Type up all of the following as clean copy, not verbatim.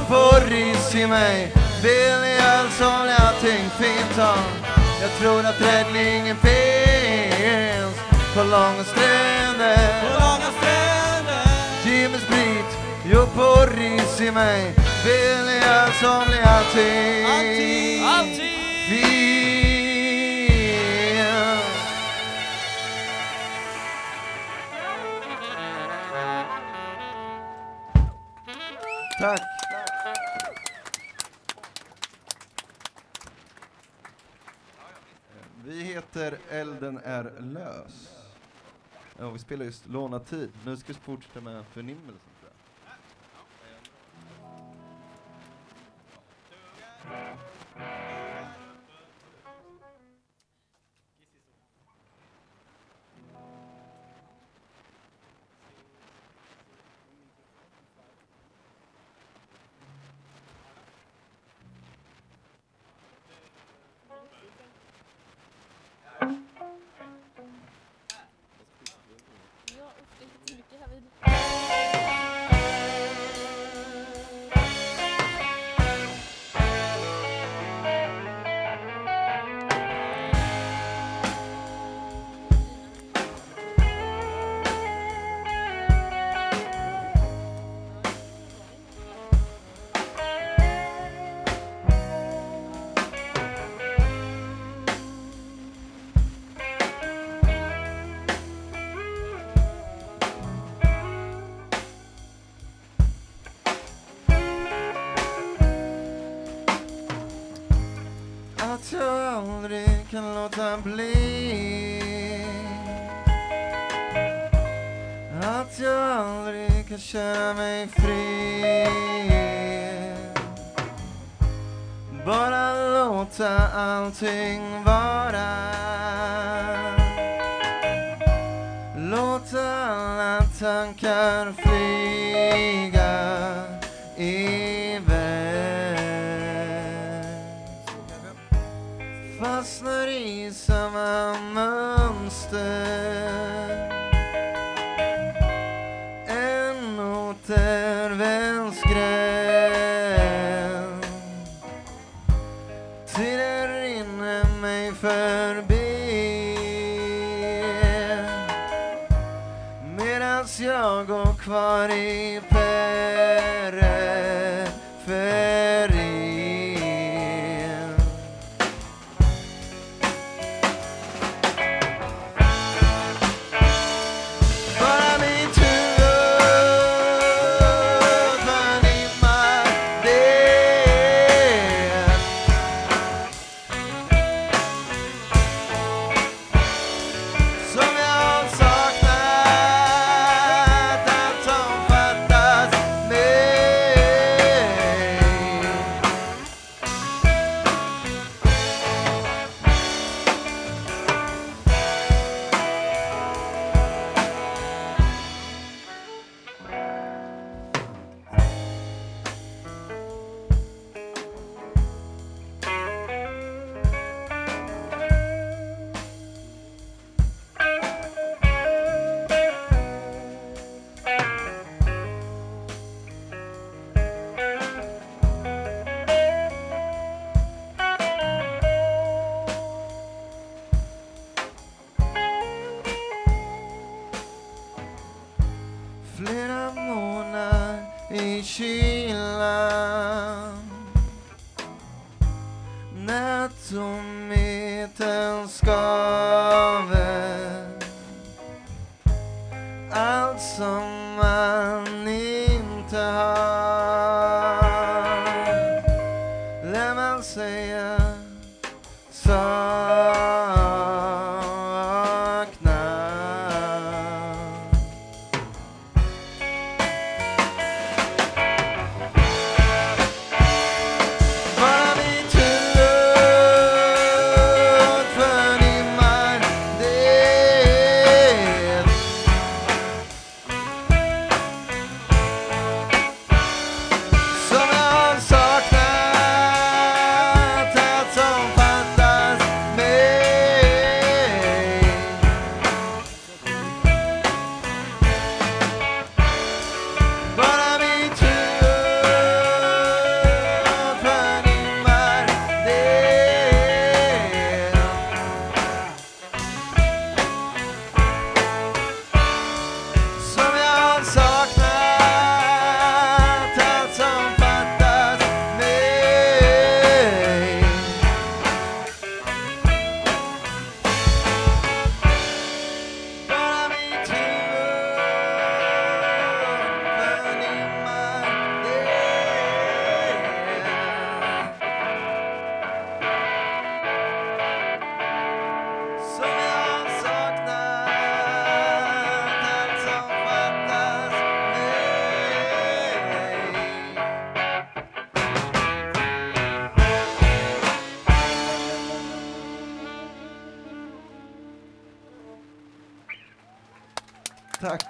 på ris i mig. Vill jag som allting fint har. Jag tror att räddningen finns på långa stränder. På långa stränder. Ge mig sprit, jo på ris i mig. Vill jag som allting fint. Tack. Vi heter Elden är lös. Ja, vi spelar just Låna tid. Nu ska vi fortsätta med Förnimmelsen, tror jag. Att jag aldrig kan låta bli. Att jag aldrig kan känna mig fri. Bara låta allting vara. Låta alla tankar flyga iväg. Fastnar i samma mönster. En återvändsgränd. Tiden rinner mig förbi. Medans jag går kvar i periferin. Flera månader i kylan. När tomheten skaver. Allt som man inte har. Lär man säga Tack.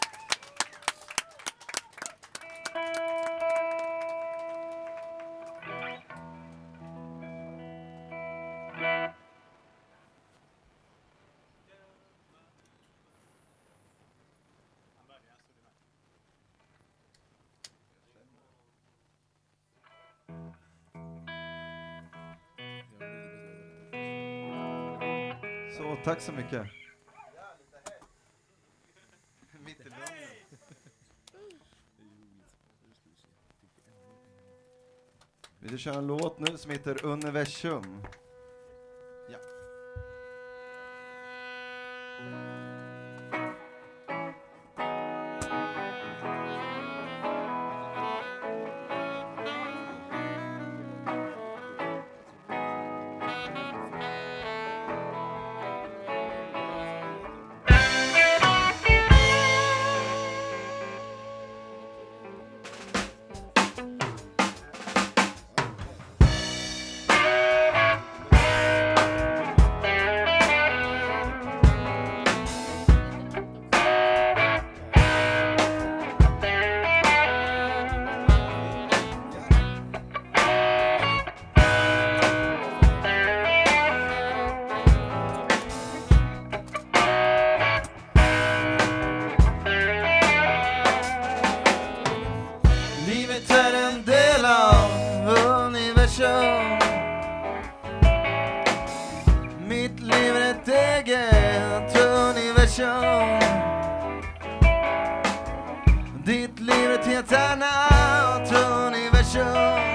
Så, tack så mycket. Mitt i munnen. Vill du köra en låt nu som heter Universum? Ja. Livet är en del av universum. Mitt liv är ett eget universum. Ditt liv är ett helt annat universum.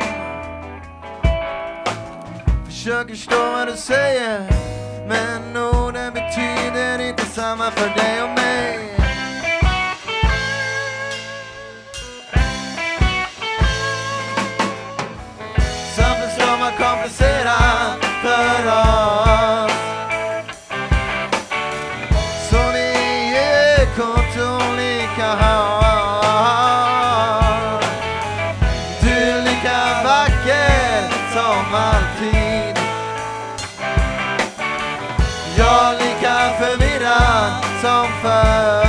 Försöker förstå vad du säger, men orden betyder inte samma för dig och mig. Samförstånd var komplicerat för oss, så vi gick åt olika håll. Du är lika vacker som alltid, jag lika förvirrad som förr.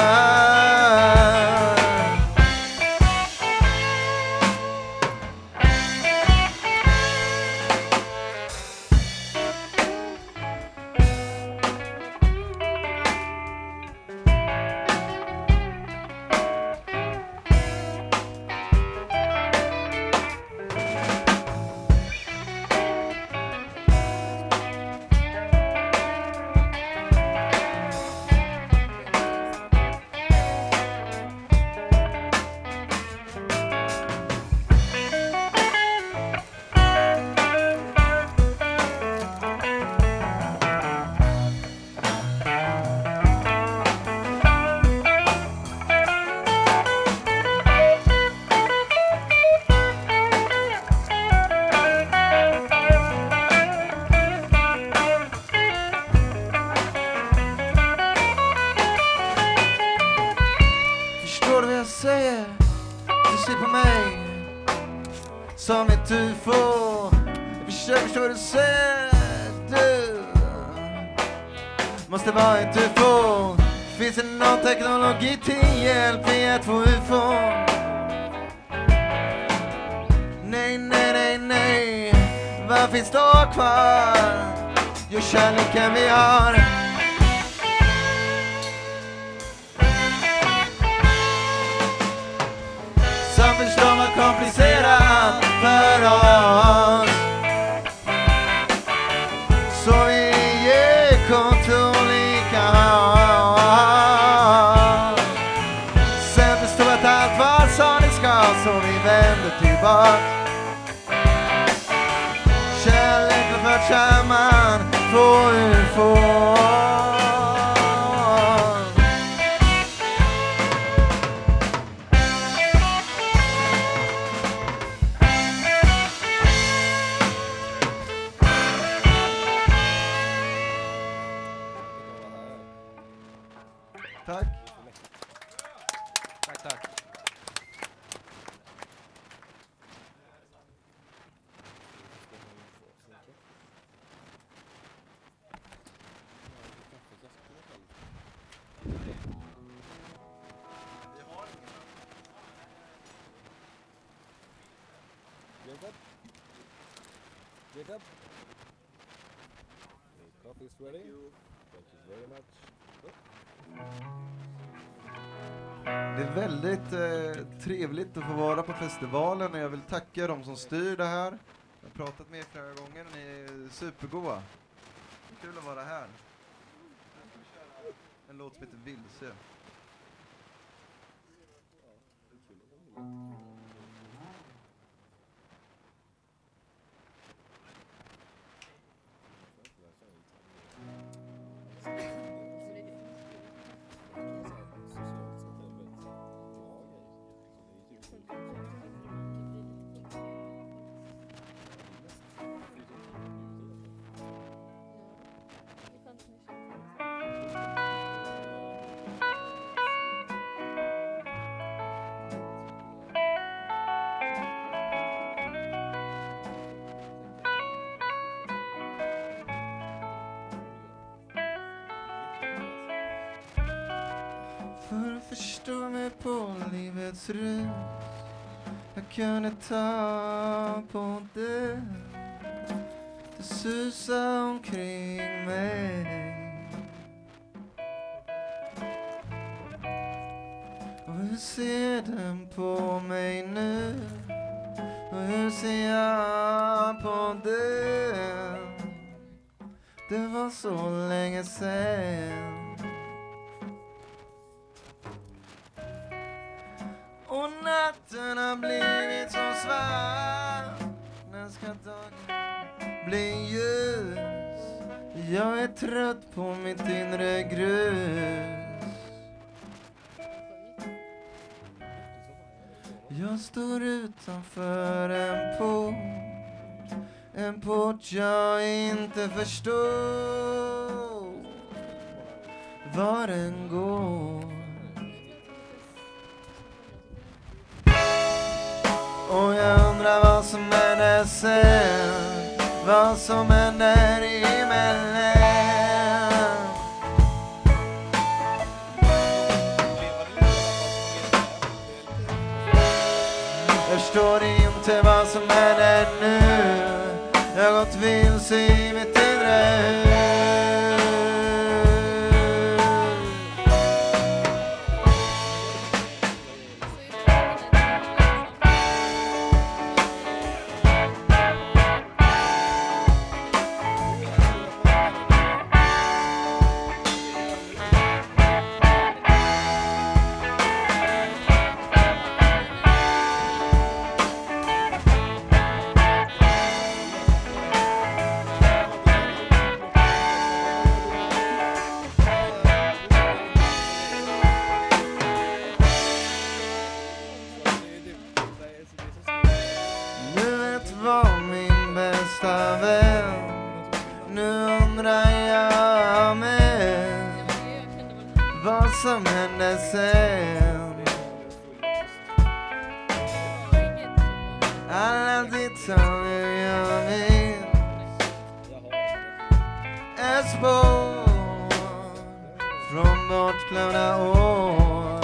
Förstår du vad jag säger? Du ser på mig som ett UFO. Jag försöker förstå vad du säger. Du måste vara ett UFO. Finns det någon teknologi till hjälp i att få UFO? Nej, nej, nej, nej. Vad finns då kvar? Jo, kärleken vi har. Samförstånd var komplicerat för oss, så vi gick åt olika håll. Sen förstod att allt var som det ska, så vi vände tillbaka. Kärlek har fört samman två UFO. Tack. Tack, tack. Jacob. The coffee is ready. Thank you very much. Det är väldigt trevligt att få vara på festivalen och jag vill tacka de som styr det här. Jag har pratat med er flera gånger och ni är supergoda. Kul att vara här. En låt som heter Vilse. För att förstå mig på livets rus jag kunde ta på det. Det susar omkring mig. Och hur ser den på mig nu? Och hur ser jag på den? Det var så länge sen. Och natten har blivit så svart. När ska dagen bli ljus? Jag är trött på mitt inre grus. Jag står utanför en port. En port jag inte förstår var den går. Och jag undrar vad som händer sen. Vad som händer emellan. Jag förstår inte vad som händer nu. Jag har gått vilse i mitt inre. Som hände sen. Alla detaljer jag minns är spår från bortglömda år.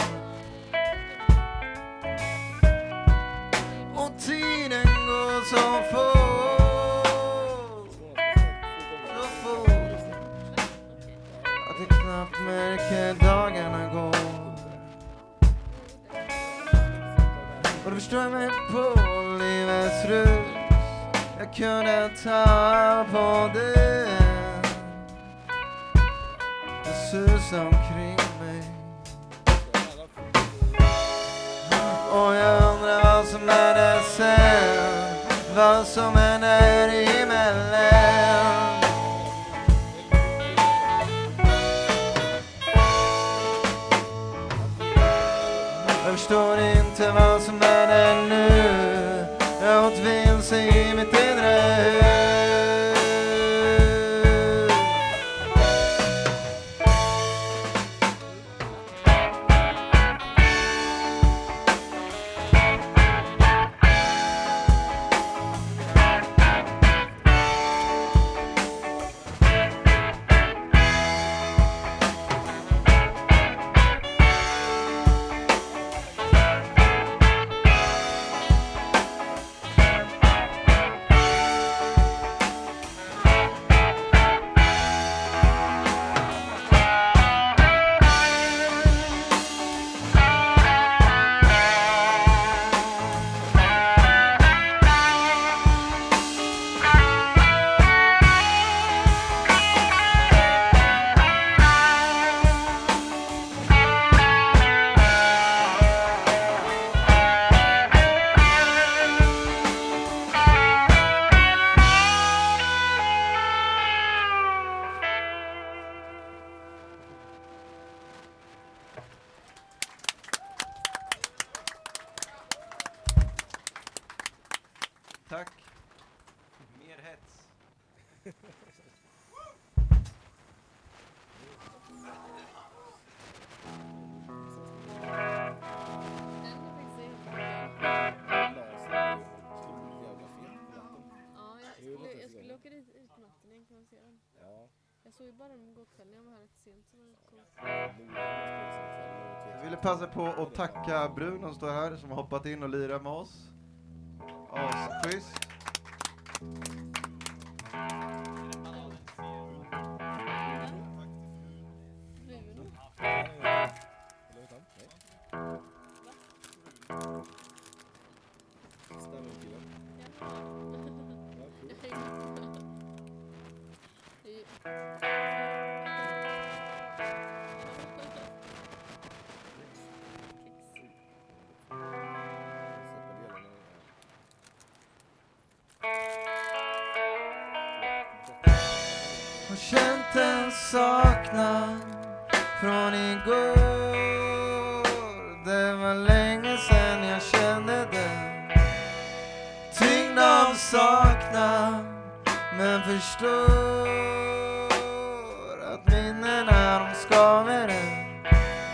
Och tiden går så fort, så fort att jag knappt märker dagarna går. Och du förstår mig på livets rus. Jag kunde ta på det. Det susar omkring mig. Och jag undrar vad som händer sen. Vad som händer emellan. Jag förstår inte vad som händer nu. Jag har gått vilse i mitt inre. Tack. Mer hets. Jag skulle åka dit på natten igen, kan man se den? Ja. Jag såg ju bara den igår kväll när jag var här lite sent, så var det coolt. Jag ville passa på att tacka Brun som står här, som har hoppat in och lirar med oss. Asschysst. Har känt en saknad från igår. Det var länge sedan jag kände den. Tyngd av saknad, men förstår att minnena de skaver en.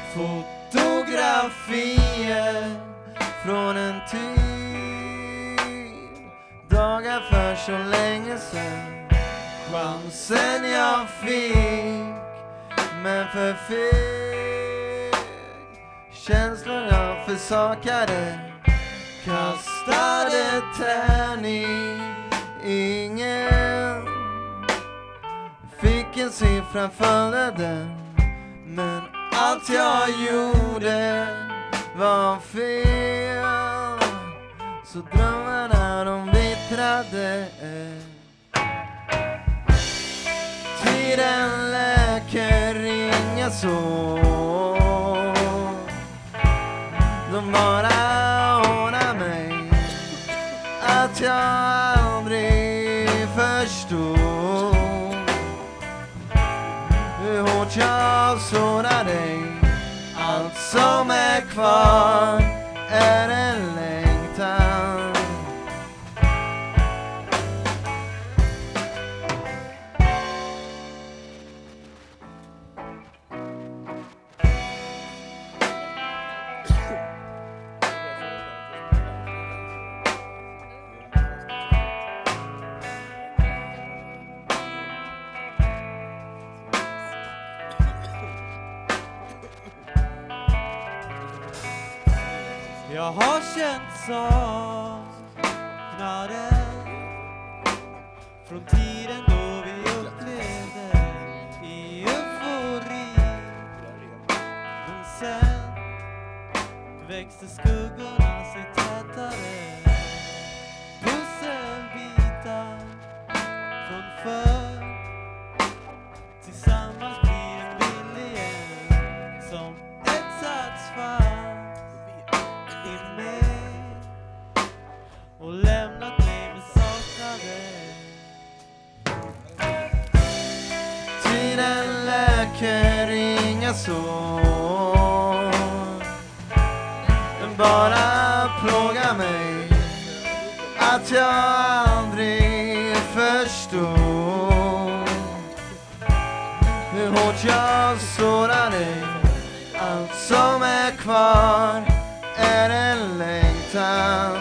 Fotografier från en tid, dagar för så länge sedan. Chansen jag fick, men för feg. Känslor jag försakade, kastade tärning. Ingen fick en siffra, följde den. Men allt jag gjorde var fel, så drömmarna de vittrade. Tiden läker inga sår, de bara ordnar mig. Att jag aldrig förstod hur hårt jag sårar dig. Allt som är kvar är en längtan. Jag har känt saknaden från tiden då vi upplevde i eufori. Men sen växte skuggorna sig tätare. Pusselbitar från förr tillsammans blir en bild igen som etsats fast i mig och lämnat mig med saknaden. Tiden läker inga sår, den bara plågar mig. Att jag aldrig förstod hur hårt jag sårar dig. Allt som är kvar är en längtan.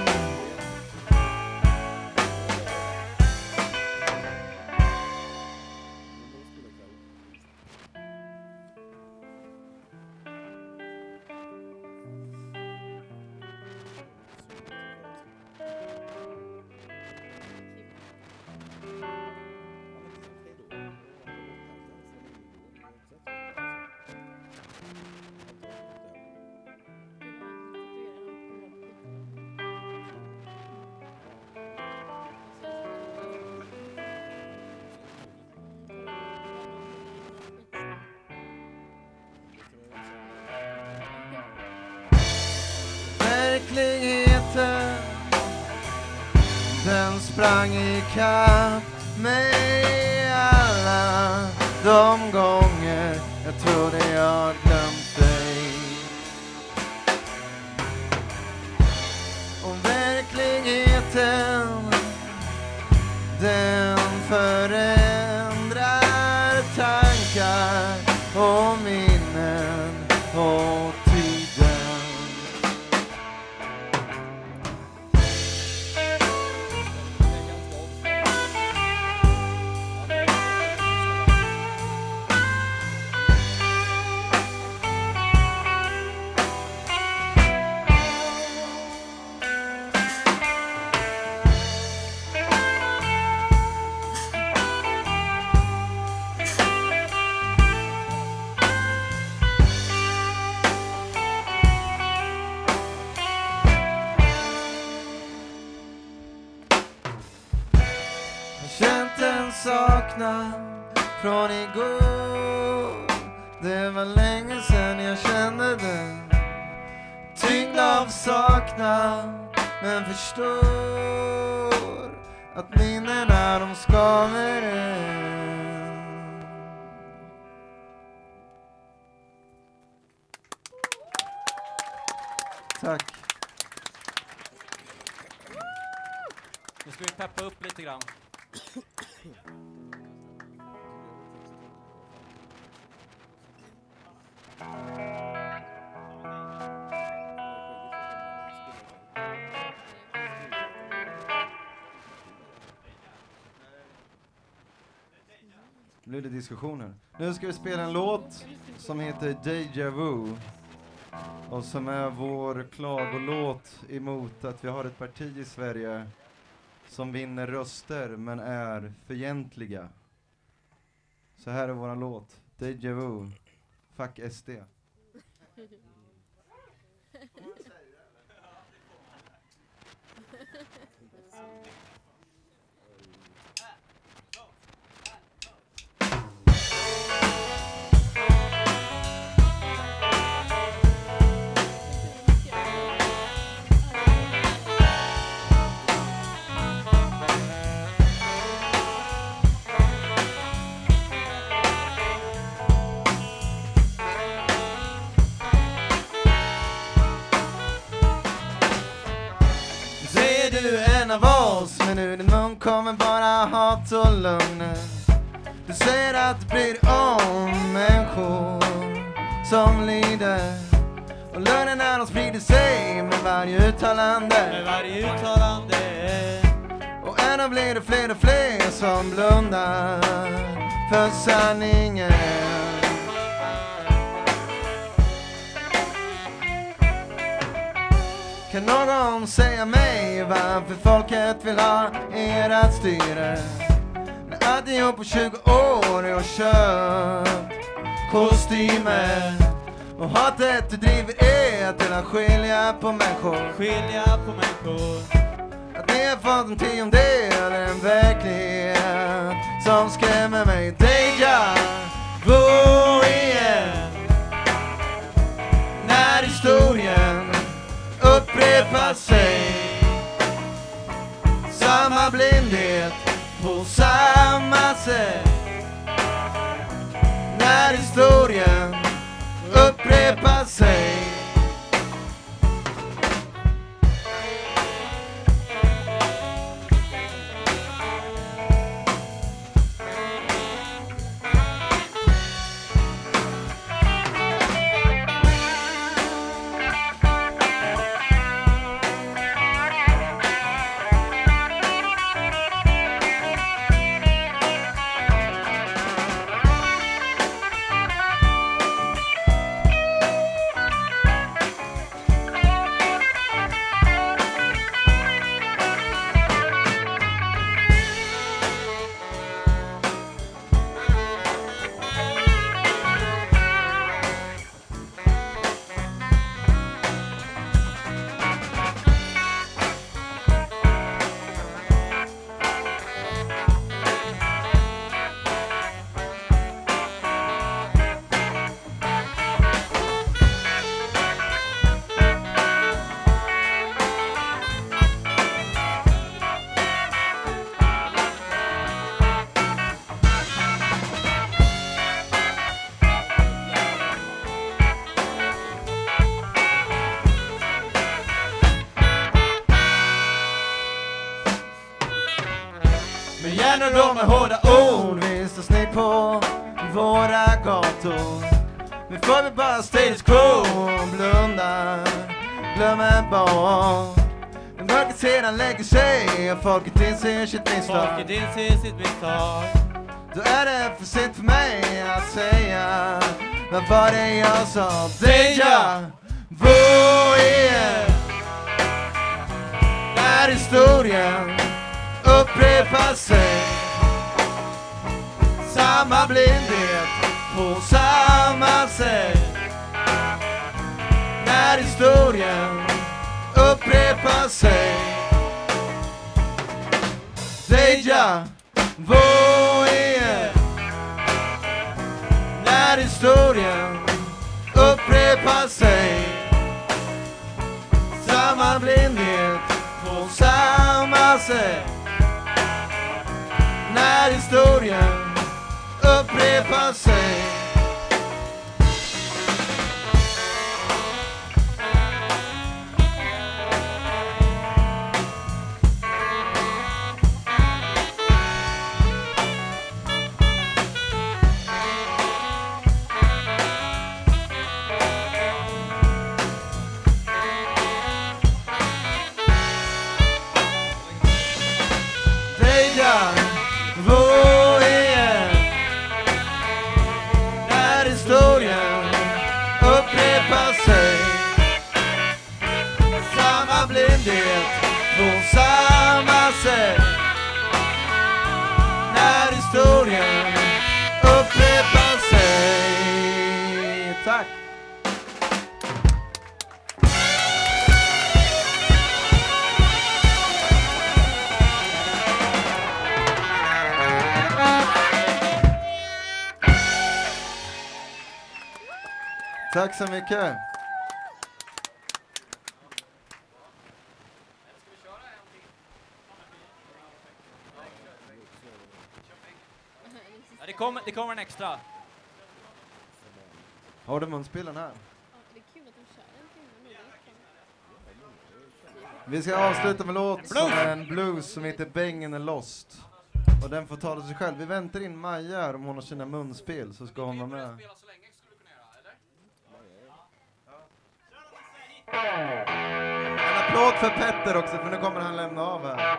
Verkligheten, den sprang ikapp mig alla de gånger jag trodde jag glömt dig. Och verkligheten, Den förändrar tankar och minnen och tiden. Känt en saknad från igår. Det var länge sedan jag kände den. Tyngd av saknad, men förstår att minnena de skaver än. Tack. Nu ska vi peppa upp lite grann. Nu blir det diskussioner. Nu ska vi spela en låt som heter Deja Vu. Och som är vår klagolåt emot att vi har ett parti i Sverige som vinner röster men är fientliga. Så här är våran låt. Deja Vu. Fuck SD. Du är en av oss, men ur din mun kommer bara hat och lögner. Du säger att du bryr om människor som lider. Och lögnerna de sprider sig med varje uttalande. Med varje uttalande. Och ändå blir det fler och fler som blundar för sanningen. Kan någon säga mig varför folket vill ha ert styre? När alltihop på 20 år har köpt kostymer. Och hatet du driver är till att skilja på människor. Skilja på människor. Att ni har fått en tiondel är en verklighet som skrämmer mig. Deja vu igen. När historien upprepar sig. Samma blindhet på samma sätt. När historien upprepar sig. Men gärna då med hårda ord. Vi står snitt på våra gator. Vi får väl bara status quo. Blunda, glömmer bort. Men mörkret sedan lägger sig och folket inser sitt misstag. Folket inser sitt misstag. Då är det för sent för mig att säga vad var det jag sa? Deja vu igen. När historien upprepar sig. Samma blindhet på samma sätt. När historien upprepar sig. Deja vu igen. När historien upprepar sig. Samma blindhet på samma sätt. När historien upprepar sig. Deja vu igen. När historien upprepar sig. Samma blindhet på samma sätt. När historien upprepar sig. Tack. Tack så mycket. Ja, det kommer en extra. Har du munspelen här? Ja, det är kul att de kör en timme nu. Vi ska avsluta med låt som är en blues som heter Bängen är lost. Och den får tala sig själv. Vi väntar in Maja här, om hon har sina munspel så ska hon vara med. En applåd för Petter också, för nu kommer han lämna av här.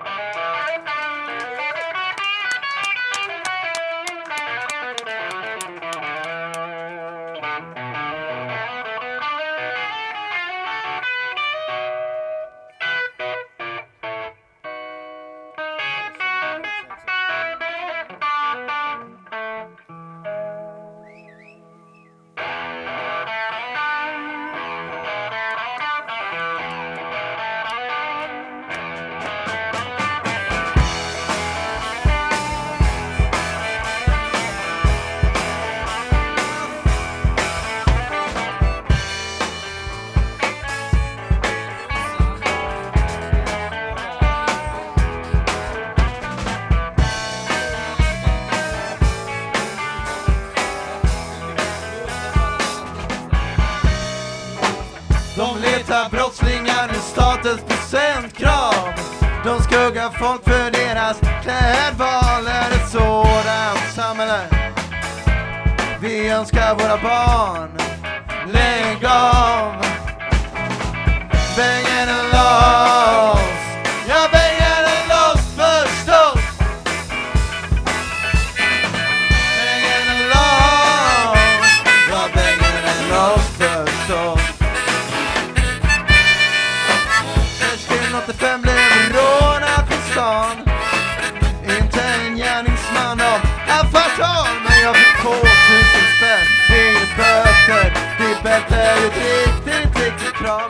De letar brottslingar i statens procentkrav. De skuggar folk för deras klädval. Är ett sådant samhälle vi önskar våra barn. Lägg av. Bängen är lost. Ja, bängen är lost förstås. Bängen är lost. Ja, bängen är lost förstås. 85 blev rånad på stan. Inte en gärningsman av förtal. Men jag fick 2000 spänn i böter. Det bälte är ett riktigt krav.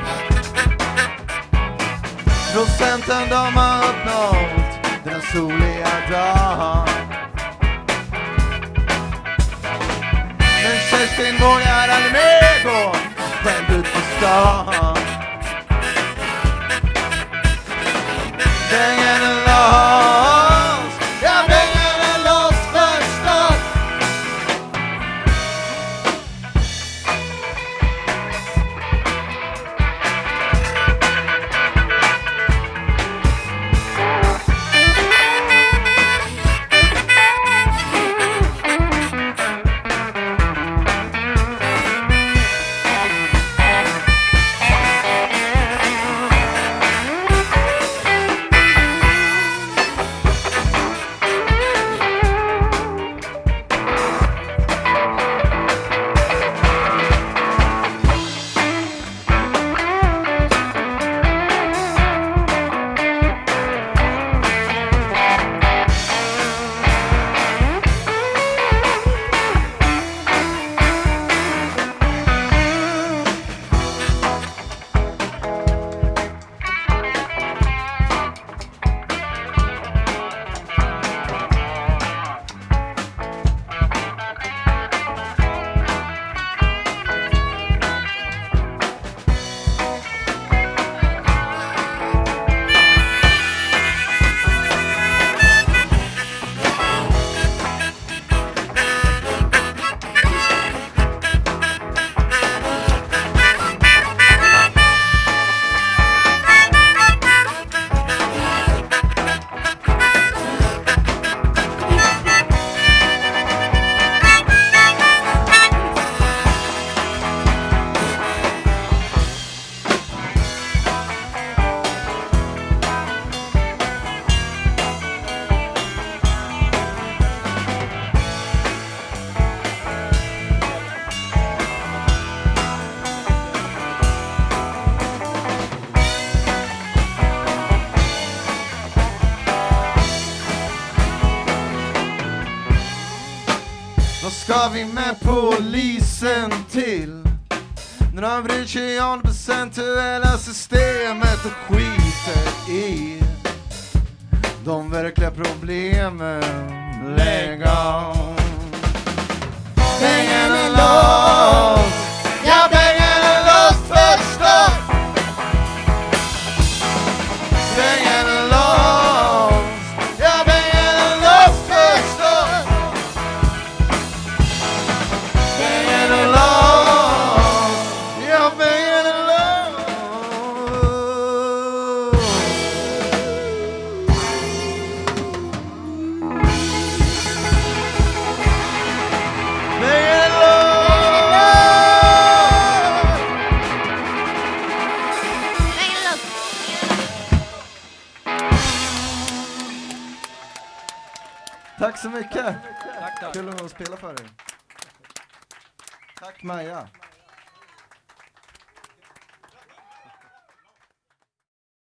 Procenten de har uppnått den soliga dagen. Men Kerstin vågar aldrig mer gå själv ut på stan. Bängen är lost. Ja, bängen är lost förstås. ska vi med polisen till? När de bryr sig om det procentuella systemet och skiter i de verkliga problemen. Lägg av. Pengen är låst. Ja, pengen är låst förstås. Pengen är låst. Ja, pengen är låst förstås. Pengen är låst. Ja, pengen är låst. Pengen är Tack så mycket. Tack, tack. Kul att spela för er. Tack Maja.